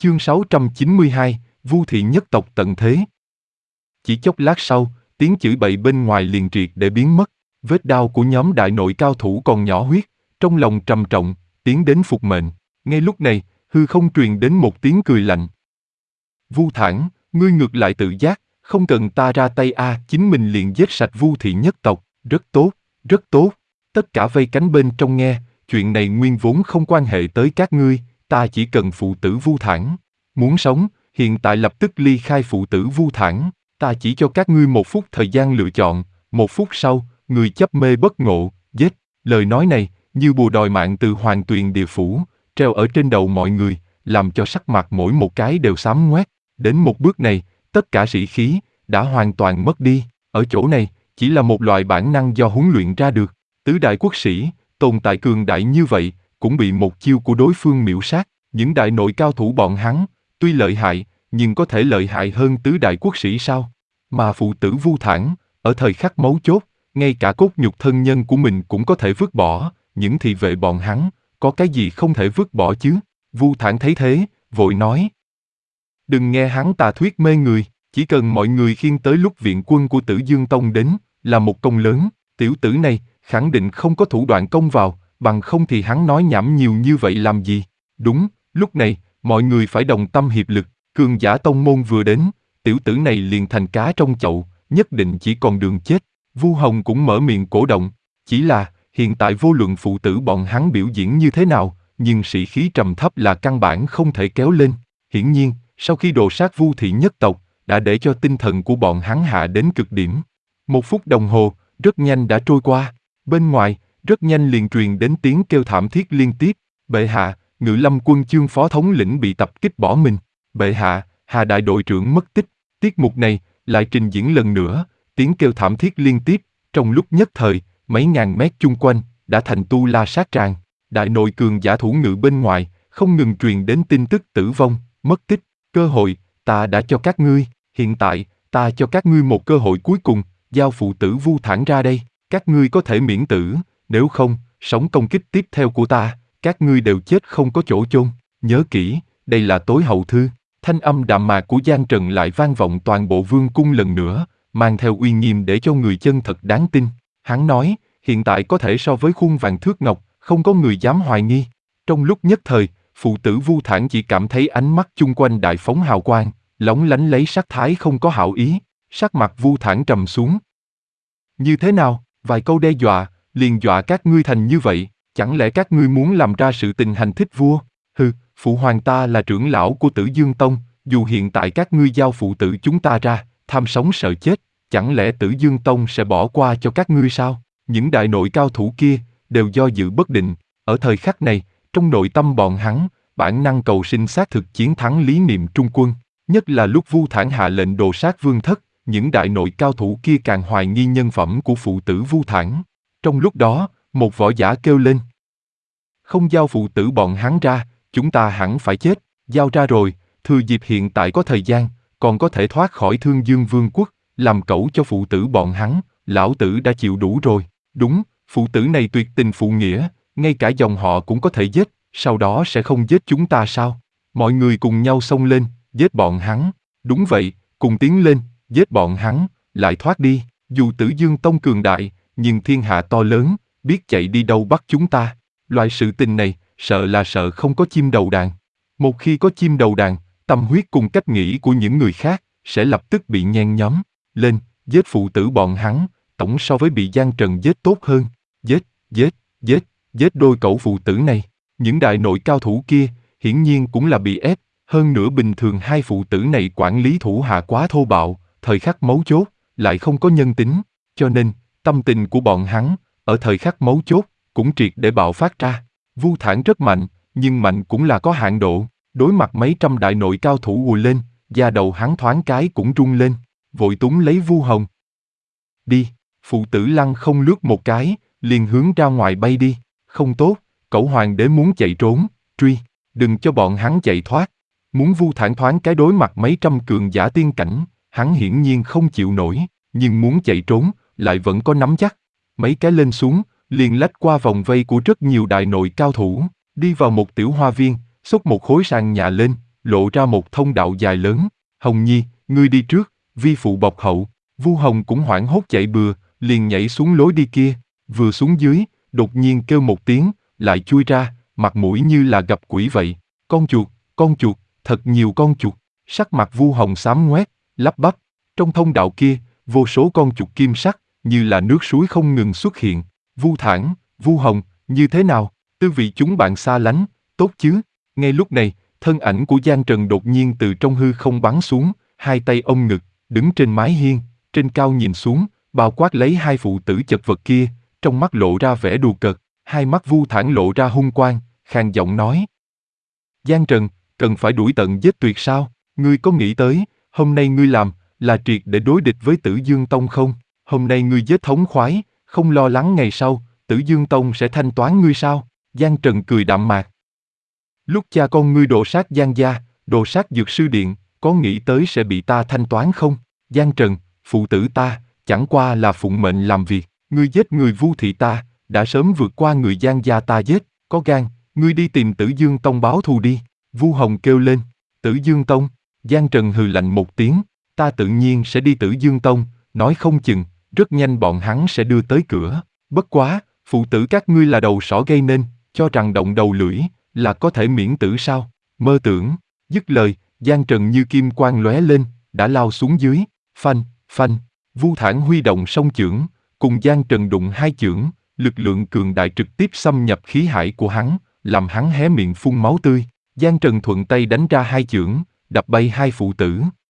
Chương 692, Vu thị nhất tộc tận thế. Chỉ chốc lát sau, tiếng chửi bậy bên ngoài liền triệt để biến mất. Vết đao của nhóm đại nội cao thủ còn nhỏ huyết, trong lòng trầm trọng, tiến đến phục mệnh. Ngay lúc này, hư không truyền đến một tiếng cười lạnh. Vu Thản, ngươi ngược lại tự giác, không cần ta ra tay chính mình liền giết sạch Vu thị nhất tộc. Rất tốt, rất tốt. Tất cả vây cánh bên trong nghe, chuyện này nguyên vốn không quan hệ tới các ngươi, ta chỉ cần phụ tử Vu Thản. Muốn sống, hiện tại lập tức ly khai phụ tử Vu Thản, ta chỉ cho các ngươi 1 phút thời gian lựa chọn, 1 phút sau, người chấp mê bất ngộ, giết. Lời nói này, như bùa đòi mạng từ Hoàng Tuyền Địa Phủ, treo ở trên đầu mọi người, làm cho sắc mặt mỗi một cái đều xám ngoét. Đến một bước này, tất cả sĩ khí đã hoàn toàn mất đi. Ở chỗ này, chỉ là một loại bản năng do huấn luyện ra được. Tứ đại quốc sĩ, tồn tại cường đại như vậy, cũng bị một chiêu của đối phương miểu sát. Những đại nội cao thủ bọn hắn, tuy lợi hại, nhưng có thể lợi hại hơn tứ đại quốc sĩ sao? Mà phụ tử Vu Thản, ở thời khắc mấu chốt, ngay cả cốt nhục thân nhân của mình cũng có thể vứt bỏ, những thị vệ bọn hắn, có cái gì không thể vứt bỏ chứ? Vu Thản thấy thế, vội nói. Đừng nghe hắn tà thuyết mê người, chỉ cần mọi người khiêng tới lúc viện quân của Tử Dương Tông đến, là một công lớn. Tiểu tử này, khẳng định không có thủ đoạn công vào, bằng không thì hắn nói nhảm nhiều như vậy làm gì? Đúng, lúc này, mọi người phải đồng tâm hiệp lực, cường giả tông môn vừa đến, tiểu tử này liền thành cá trong chậu, nhất định chỉ còn đường chết. Vu Hồng cũng mở miệng cổ động, chỉ là, hiện tại vô luận phụ tử bọn hắn biểu diễn như thế nào, nhưng sĩ khí trầm thấp là căn bản không thể kéo lên. Hiển nhiên, sau khi đồ sát Vu thị nhất tộc, đã để cho tinh thần của bọn hắn hạ đến cực điểm. 1 phút đồng hồ, rất nhanh đã trôi qua. Bên ngoài, rất nhanh liền truyền đến tiếng kêu thảm thiết liên tiếp. Bệ hạ, Ngự Lâm quân Chương phó thống lĩnh bị tập kích bỏ mình. Bệ hạ, Hà đại đội trưởng mất tích. Tiết mục này lại trình diễn lần nữa, tiếng kêu thảm thiết liên tiếp. Trong lúc nhất thời, mấy ngàn mét chung quanh đã thành tu la sát tràng. Đại nội cường giả thủ ngự bên ngoài không ngừng truyền đến tin tức tử vong, mất tích. Cơ hội, ta đã cho các ngươi. Hiện tại, ta cho các ngươi một cơ hội cuối cùng, giao phụ tử Vu Thản ra đây. Các ngươi có thể miễn tử, nếu không, sóng công kích tiếp theo của ta, các ngươi đều chết không có chỗ chôn. Nhớ kỹ, đây là tối hậu thư. Thanh âm đạm mạc của Giang Trần lại vang vọng toàn bộ vương cung lần nữa, mang theo uy nghiêm để cho người chân thật đáng tin. Hắn nói, hiện tại có thể so với khuôn vàng thước ngọc, không có người dám hoài nghi. Trong lúc nhất thời, phụ tử Vu Thản chỉ cảm thấy ánh mắt chung quanh đại phóng hào quang, lóng lánh lấy sắc thái không có hảo ý. Sắc mặt Vu Thản trầm xuống. Như thế nào, vài câu đe dọa, liền dọa các ngươi thành như vậy, chẳng lẽ các ngươi muốn làm ra sự tình hành thích vua? Hừ, phụ hoàng ta là trưởng lão của Tử Dương Tông, dù hiện tại các ngươi giao phụ tử chúng ta ra, tham sống sợ chết, chẳng lẽ Tử Dương Tông sẽ bỏ qua cho các ngươi sao? Những đại nội cao thủ kia đều do dự bất định, ở thời khắc này, trong nội tâm bọn hắn, bản năng cầu sinh xác thực chiến thắng lý niệm trung quân, nhất là lúc Vu Thản hạ lệnh đồ sát vương thất, những đại nội cao thủ kia càng hoài nghi nhân phẩm của phụ tử Vu Thản. Trong lúc đó, một võ giả kêu lên. Không giao phụ tử bọn hắn ra, chúng ta hẳn phải chết, giao ra rồi, thừa dịp hiện tại có thời gian, còn có thể thoát khỏi Thương Dương Vương quốc, làm cẩu cho phụ tử bọn hắn, lão tử đã chịu đủ rồi. Đúng, phụ tử này tuyệt tình phụ nghĩa, ngay cả dòng họ cũng có thể giết, sau đó sẽ không giết chúng ta sao? Mọi người cùng nhau xông lên, giết bọn hắn. Đúng vậy, cùng tiến lên, giết bọn hắn, lại thoát đi. Dù Tử Dương Tông cường đại, nhưng thiên hạ to lớn, biết chạy đi đâu bắt chúng ta. Loại sự tình này, sợ là sợ không có chim đầu đàn. Một khi có chim đầu đàn, tâm huyết cùng cách nghĩ của những người khác, sẽ lập tức bị nhen nhóm. Lên, giết phụ tử bọn hắn, tổng so với bị Giang Trần giết tốt hơn. Giết, giết, giết, giết đôi cẩu phụ tử này. Những đại nội cao thủ kia, hiển nhiên cũng là bị ép. Hơn nữa bình thường hai phụ tử này quản lý thủ hạ quá thô bạo, thời khắc mấu chốt, lại không có nhân tính. Cho nên, tâm tình của bọn hắn, ở thời khắc mấu chốt, cũng triệt để bạo phát ra. Vu Thản rất mạnh, nhưng mạnh cũng là có hạn độ. Đối mặt mấy trăm đại nội cao thủ ùa lên, da đầu hắn thoáng cái cũng rung lên, vội túm lấy Vu Hồng. Đi, phụ tử lăng không lướt một cái, liền hướng ra ngoài bay đi. Không tốt, cẩu hoàng đế muốn chạy trốn, truy, đừng cho bọn hắn chạy thoát. Muốn Vu Thản thoáng cái đối mặt mấy trăm cường giả tiên cảnh, hắn hiển nhiên không chịu nổi, nhưng muốn chạy trốn, lại vẫn có nắm chắc. Mấy cái lên xuống, liền lách qua vòng vây của rất nhiều đại nội cao thủ, đi vào một tiểu hoa viên, xốc một khối sàn nhà lên, lộ ra một thông đạo dài lớn. Hồng Nhi, ngươi đi trước, vi phụ bọc hậu. Vu Hồng cũng hoảng hốt chạy bừa, liền nhảy xuống lối đi kia. Vừa xuống dưới, đột nhiên kêu một tiếng, lại chui ra, mặt mũi như là gặp quỷ vậy. Con chuột, thật nhiều con chuột. Sắc mặt Vu Hồng xám ngoét, lắp bắp. Trong thông đạo kia, vô số con chuột kim sắc, như là nước suối không ngừng xuất hiện. Vu Thản, Vu Hồng, như thế nào? Tư vị chúng bạn xa lánh, tốt chứ? Ngay lúc này, thân ảnh của Giang Trần đột nhiên từ trong hư không bắn xuống, hai tay ôm ngực, đứng trên mái hiên, trên cao nhìn xuống, bao quát lấy hai phụ tử chật vật kia, trong mắt lộ ra vẻ đùa cợt, hai mắt Vu Thản lộ ra hung quang, khàn giọng nói. Giang Trần, cần phải đuổi tận giết tuyệt sao? Ngươi có nghĩ tới, hôm nay ngươi làm, là triệt để đối địch với Tử Dương Tông không? Hôm nay ngươi giết thống khoái, không lo lắng ngày sau, Tử Dương Tông sẽ thanh toán ngươi sao? Giang Trần cười đạm mạc. Lúc cha con ngươi đồ sát Giang gia, đồ sát Dược Sư Điện, có nghĩ tới sẽ bị ta thanh toán không? Giang Trần, phụ tử ta, chẳng qua là phụng mệnh làm việc, ngươi giết người Vu thị ta, đã sớm vượt qua người Giang gia ta giết, có gan, ngươi đi tìm Tử Dương Tông báo thù đi. Vu Hồng kêu lên. Tử Dương Tông? Giang Trần hừ lạnh một tiếng, ta tự nhiên sẽ đi Tử Dương Tông, nói không chừng, rất nhanh bọn hắn sẽ đưa tới cửa. Bất quá, phụ tử các ngươi là đầu sỏ gây nên, cho rằng động đầu lưỡi, là có thể miễn tử sao? Mơ tưởng. Dứt lời, Giang Trần như kim quang lóe lên, đã lao xuống dưới. Phanh, phanh. Vu Thản huy động song chưởng, cùng Giang Trần đụng hai chưởng, lực lượng cường đại trực tiếp xâm nhập khí hải của hắn, làm hắn hé miệng phun máu tươi. Giang Trần thuận tay đánh ra hai chưởng, đập bay hai phụ tử.